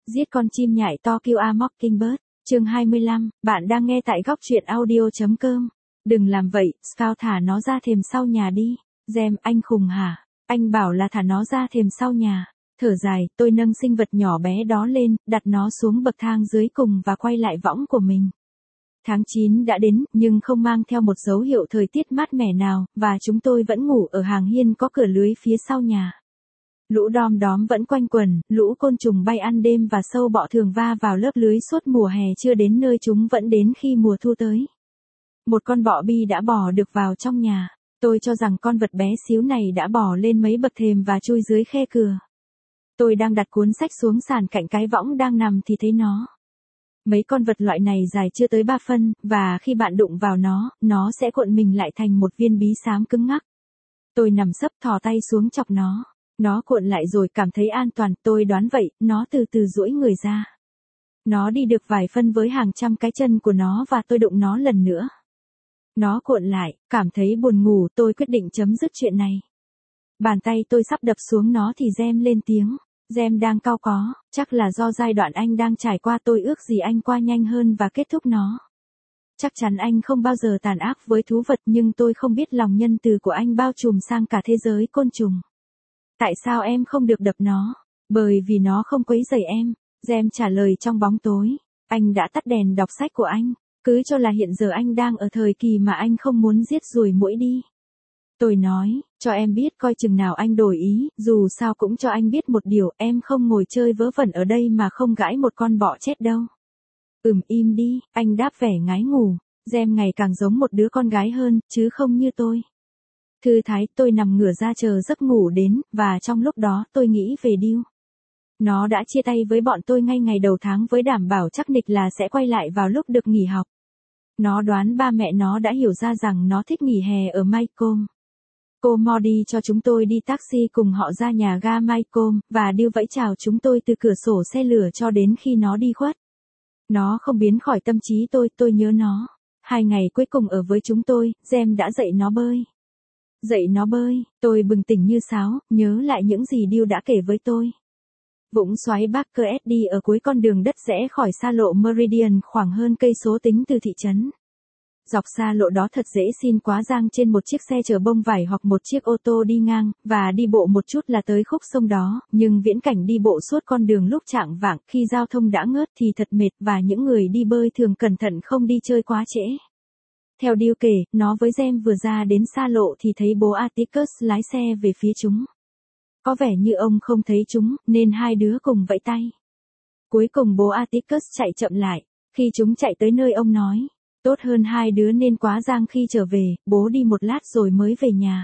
Giết con chim nhại to QR Mockingbird, chương 25, bạn đang nghe tại góc truyện audio.com. Đừng làm vậy, Scout thả nó ra thềm sau nhà đi. Gem, anh khùng hả? Anh bảo là thả nó ra thềm sau nhà. Thở dài, tôi nâng sinh vật nhỏ bé đó lên, đặt nó xuống bậc thang dưới cùng và quay lại võng của mình. Tháng 9 đã đến, nhưng không mang theo một dấu hiệu thời tiết mát mẻ nào, và chúng tôi vẫn ngủ ở hàng hiên có cửa lưới phía sau nhà. Lũ đom đóm vẫn quanh quẩn, lũ côn trùng bay ăn đêm và sâu bọ thường va vào lớp lưới suốt mùa hè chưa đến nơi chúng vẫn đến khi mùa thu tới. Một con bọ bi đã bò được vào trong nhà. Tôi cho rằng con vật bé xíu này đã bò lên mấy bậc thềm và chui dưới khe cửa. Tôi đang đặt cuốn sách xuống sàn cạnh cái võng đang nằm thì thấy nó. Mấy con vật loại này dài chưa tới 3 phân, và khi bạn đụng vào nó sẽ cuộn mình lại thành một viên bí xám cứng ngắc. Tôi nằm sấp thò tay xuống chọc nó. Nó cuộn lại rồi cảm thấy an toàn, tôi đoán vậy, nó từ từ duỗi người ra. Nó đi được vài phân với hàng trăm cái chân của nó và tôi đụng nó lần nữa. Nó cuộn lại, cảm thấy buồn ngủ, tôi quyết định chấm dứt chuyện này. Bàn tay tôi sắp đập xuống nó thì Gem lên tiếng. Gem đang cau có, chắc là do giai đoạn anh đang trải qua, tôi ước gì anh qua nhanh hơn và kết thúc nó. Chắc chắn anh không bao giờ tàn ác với thú vật, nhưng tôi không biết lòng nhân từ của anh bao trùm sang cả thế giới côn trùng. Tại sao em không được đập nó? Bởi vì nó không quấy rầy em. Gem trả lời trong bóng tối. Anh đã tắt đèn đọc sách của anh. Cứ cho là hiện giờ anh đang ở thời kỳ mà anh không muốn giết ruồi muỗi đi. Tôi nói, cho em biết coi chừng nào anh đổi ý, dù sao cũng cho anh biết một điều, em không ngồi chơi vớ vẩn ở đây mà không gãi một con bọ chết đâu. Im đi, anh đáp vẻ ngái ngủ. Gem ngày càng giống một đứa con gái hơn, chứ không như tôi. Thư thái, tôi nằm ngửa ra chờ giấc ngủ đến, và trong lúc đó tôi nghĩ về Dew. Nó đã chia tay với bọn tôi ngay ngày đầu tháng với đảm bảo chắc nịch là sẽ quay lại vào lúc được nghỉ học. Nó đoán ba mẹ nó đã hiểu ra rằng nó thích nghỉ hè ở Maycomb. Cô Modi cho chúng tôi đi taxi cùng họ ra nhà ga Maycomb, và Dew vẫy chào chúng tôi từ cửa sổ xe lửa cho đến khi nó đi khuất. Nó không biến khỏi tâm trí tôi nhớ nó. 2 ngày cuối cùng ở với chúng tôi, Gem đã dạy nó bơi. Dạy nó bơi, tôi bừng tỉnh như sáo, nhớ lại những gì Dew đã kể với tôi. Vũng xoáy Barker SD ở cuối con đường đất rẽ khỏi xa lộ Meridian khoảng hơn cây số tính từ thị trấn. Dọc xa lộ đó thật dễ xin quá giang trên một chiếc xe chở bông vải hoặc một chiếc ô tô đi ngang, và đi bộ một chút là tới khúc sông đó, nhưng viễn cảnh đi bộ suốt con đường lúc chạng vạng khi giao thông đã ngớt thì thật mệt, và những người đi bơi thường cẩn thận không đi chơi quá trễ. Theo Dew kể, nó với Gem vừa ra đến xa lộ thì thấy bố Atticus lái xe về phía chúng. Có vẻ như ông không thấy chúng, nên hai đứa cùng vẫy tay. Cuối cùng bố Atticus chạy chậm lại. Khi chúng chạy tới nơi ông nói, tốt hơn hai đứa nên quá giang khi trở về, bố đi một lát rồi mới về nhà.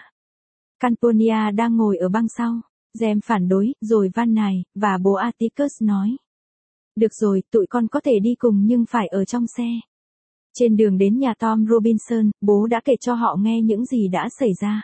Camponia đang ngồi ở băng sau. Gem phản đối, rồi van nài, và bố Atticus nói. Được rồi, tụi con có thể đi cùng nhưng phải ở trong xe. Trên đường đến nhà Tom Robinson, bố đã kể cho họ nghe những gì đã xảy ra.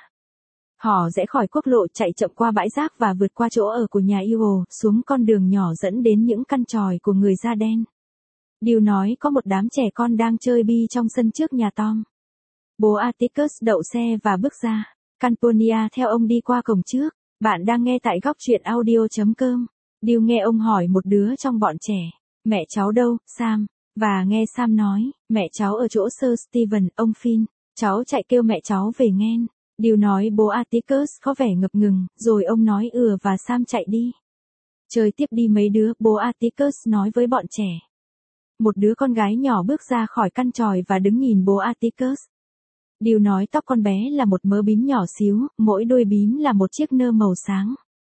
Họ rẽ khỏi quốc lộ, chạy chậm qua bãi rác và vượt qua chỗ ở của nhà Ewell, xuống con đường nhỏ dẫn đến những căn tròi của người da đen. Dew nói có một đám trẻ con đang chơi bi trong sân trước nhà Tom. Bố Atticus đậu xe và bước ra. Camponia theo ông đi qua cổng trước. Bạn đang nghe tại góc truyện audio.com. Dew nghe ông hỏi một đứa trong bọn trẻ. Mẹ cháu đâu, Sam? Và nghe Sam nói, mẹ cháu ở chỗ Sir Stephen, ông Finn. Cháu chạy kêu mẹ cháu về nghen. Dew nói bố Atticus có vẻ ngập ngừng, rồi ông nói và Sam chạy đi. Chơi tiếp đi mấy đứa, bố Atticus nói với bọn trẻ. Một đứa con gái nhỏ bước ra khỏi căn tròi và đứng nhìn bố Atticus. Dew nói tóc con bé là một mớ bím nhỏ xíu, mỗi đuôi bím là một chiếc nơ màu sáng.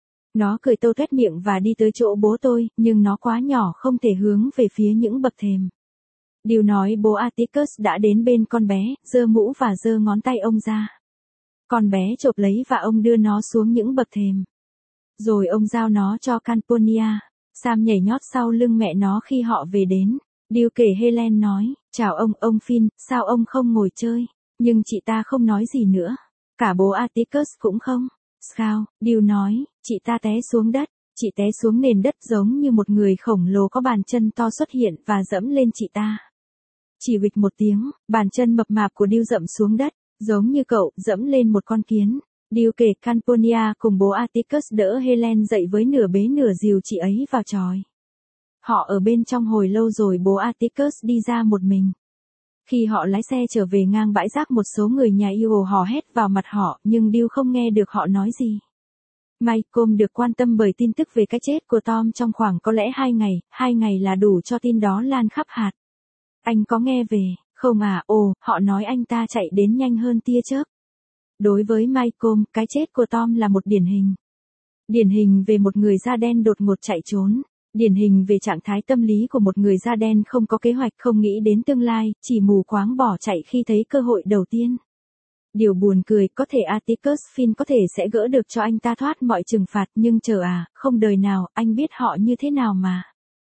Nó cười tâu tuét miệng và đi tới chỗ bố tôi, nhưng nó quá nhỏ không thể hướng về phía những bậc thềm. Dew nói bố Atticus đã đến bên con bé, giơ mũ và giơ ngón tay ông ra. Con bé chộp lấy và ông đưa nó xuống những bậc thềm. Rồi ông giao nó cho Camponia. Sam nhảy nhót sau lưng mẹ nó khi họ về đến. Dew kể Helen nói, chào ông Finn, sao ông không ngồi chơi? Nhưng chị ta không nói gì nữa. Cả bố Atticus cũng không. Scout, Dew nói, chị ta té xuống đất. Chị té xuống nền đất giống như một người khổng lồ có bàn chân to xuất hiện và dẫm lên chị ta. Chỉ vịch một tiếng, bàn chân mập mạp của Dew dẫm xuống đất, giống như cậu dẫm lên một con kiến. Dew kể Camponia cùng bố Atticus đỡ Helen dậy với nửa bế nửa dìu chị ấy vào chòi. Họ ở bên trong hồi lâu rồi bố Atticus đi ra một mình. Khi họ lái xe trở về ngang bãi rác một số người nhà yêu hò hét vào mặt họ nhưng Bill không nghe được họ nói gì. Malcolm được quan tâm bởi tin tức về cái chết của Tom trong khoảng có lẽ 2 ngày là đủ cho tin đó lan khắp hạt. Anh có nghe về, không à, họ nói anh ta chạy đến nhanh hơn tia chớp. Đối với Malcolm, cái chết của Tom là một điển hình. Điển hình về một người da đen đột ngột chạy trốn. Điển hình về trạng thái tâm lý của một người da đen không có kế hoạch, không nghĩ đến tương lai, chỉ mù quáng bỏ chạy khi thấy cơ hội đầu tiên. Điều buồn cười, có thể Atticus Finch có thể sẽ gỡ được cho anh ta thoát mọi trừng phạt, nhưng chờ không đời nào, anh biết họ như thế nào mà.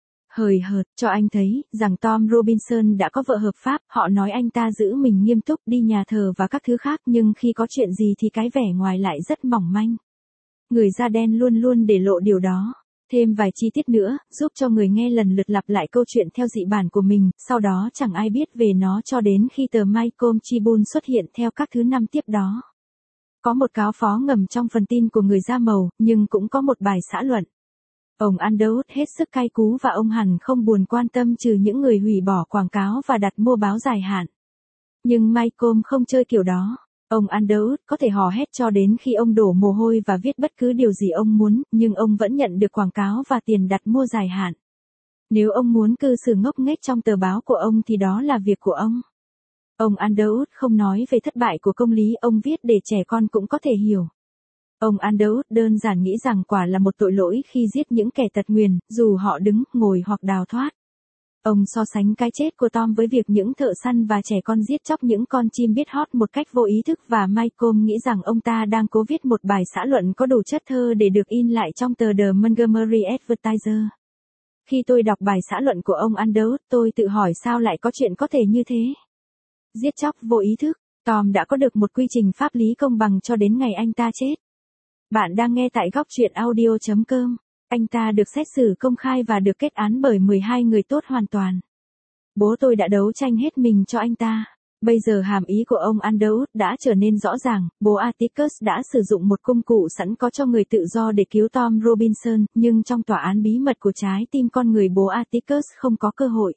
Hời hợt, cho anh thấy, rằng Tom Robinson đã có vợ hợp pháp, họ nói anh ta giữ mình nghiêm túc đi nhà thờ và các thứ khác, nhưng khi có chuyện gì thì cái vẻ ngoài lại rất mỏng manh. Người da đen luôn luôn để lộ điều đó. Thêm vài chi tiết nữa, giúp cho người nghe lần lượt lặp lại câu chuyện theo dị bản của mình, sau đó chẳng ai biết về nó cho đến khi tờ Malcolm Tribune xuất hiện theo các thứ năm tiếp đó. Có một cáo phó ngầm trong phần tin của người da màu, nhưng cũng có một bài xã luận. Ông Underwood hết sức cay cú và ông hẳn không buồn quan tâm trừ những người hủy bỏ quảng cáo và đặt mua báo dài hạn. Nhưng Malcolm không chơi kiểu đó. Ông Underwood có thể hò hét cho đến khi ông đổ mồ hôi và viết bất cứ điều gì ông muốn, nhưng ông vẫn nhận được quảng cáo và tiền đặt mua dài hạn. Nếu ông muốn cư xử ngốc nghếch trong tờ báo của ông thì đó là việc của ông. Ông Underwood không nói về thất bại của công lý, ông viết để trẻ con cũng có thể hiểu. Ông Underwood đơn giản nghĩ rằng quả là một tội lỗi khi giết những kẻ tật nguyền, dù họ đứng, ngồi hoặc đào thoát. Ông so sánh cái chết của Tom với việc những thợ săn và trẻ con giết chóc những con chim biết hót một cách vô ý thức, và Malcolm nghĩ rằng ông ta đang cố viết một bài xã luận có đủ chất thơ để được in lại trong tờ The Montgomery Advertiser. Khi tôi đọc bài xã luận của ông Underwood, tôi tự hỏi sao lại có chuyện có thể như thế. Giết chóc vô ý thức, Tom đã có được một quy trình pháp lý công bằng cho đến ngày anh ta chết. Bạn đang nghe tại góc truyện audio.com. Anh ta được xét xử công khai và được kết án bởi 12 người tốt hoàn toàn. Bố tôi đã đấu tranh hết mình cho anh ta. Bây giờ hàm ý của ông Underwood đã trở nên rõ ràng, bố Atticus đã sử dụng một công cụ sẵn có cho người tự do để cứu Tom Robinson, nhưng trong tòa án bí mật của trái tim con người bố Atticus không có cơ hội.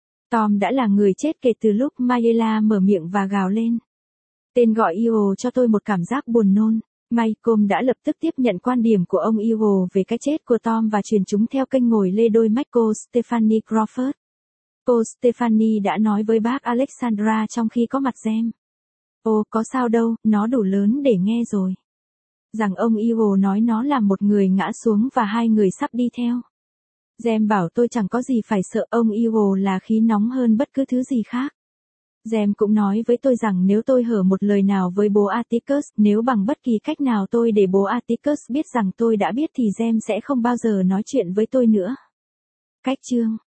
Tom đã là người chết kể từ lúc Mayela mở miệng và gào lên. Tên gọi Eo cho tôi một cảm giác buồn nôn. Malcolm đã lập tức tiếp nhận quan điểm của ông Eo về cái chết của Tom và truyền chúng theo kênh ngồi lê đôi mách cô Stephanie Crawford. Cô Stephanie đã nói với bác Alexandra trong khi có mặt Jem. Có sao đâu, nó đủ lớn để nghe rồi. Rằng ông Eo nói nó là một người ngã xuống và 2 người sắp đi theo. Jem bảo tôi chẳng có gì phải sợ, ông Eo là khí nóng hơn bất cứ thứ gì khác. Jem cũng nói với tôi rằng nếu tôi hở một lời nào với bố Atticus, nếu bằng bất kỳ cách nào tôi để bố Atticus biết rằng tôi đã biết thì Jem sẽ không bao giờ nói chuyện với tôi nữa. Cách chương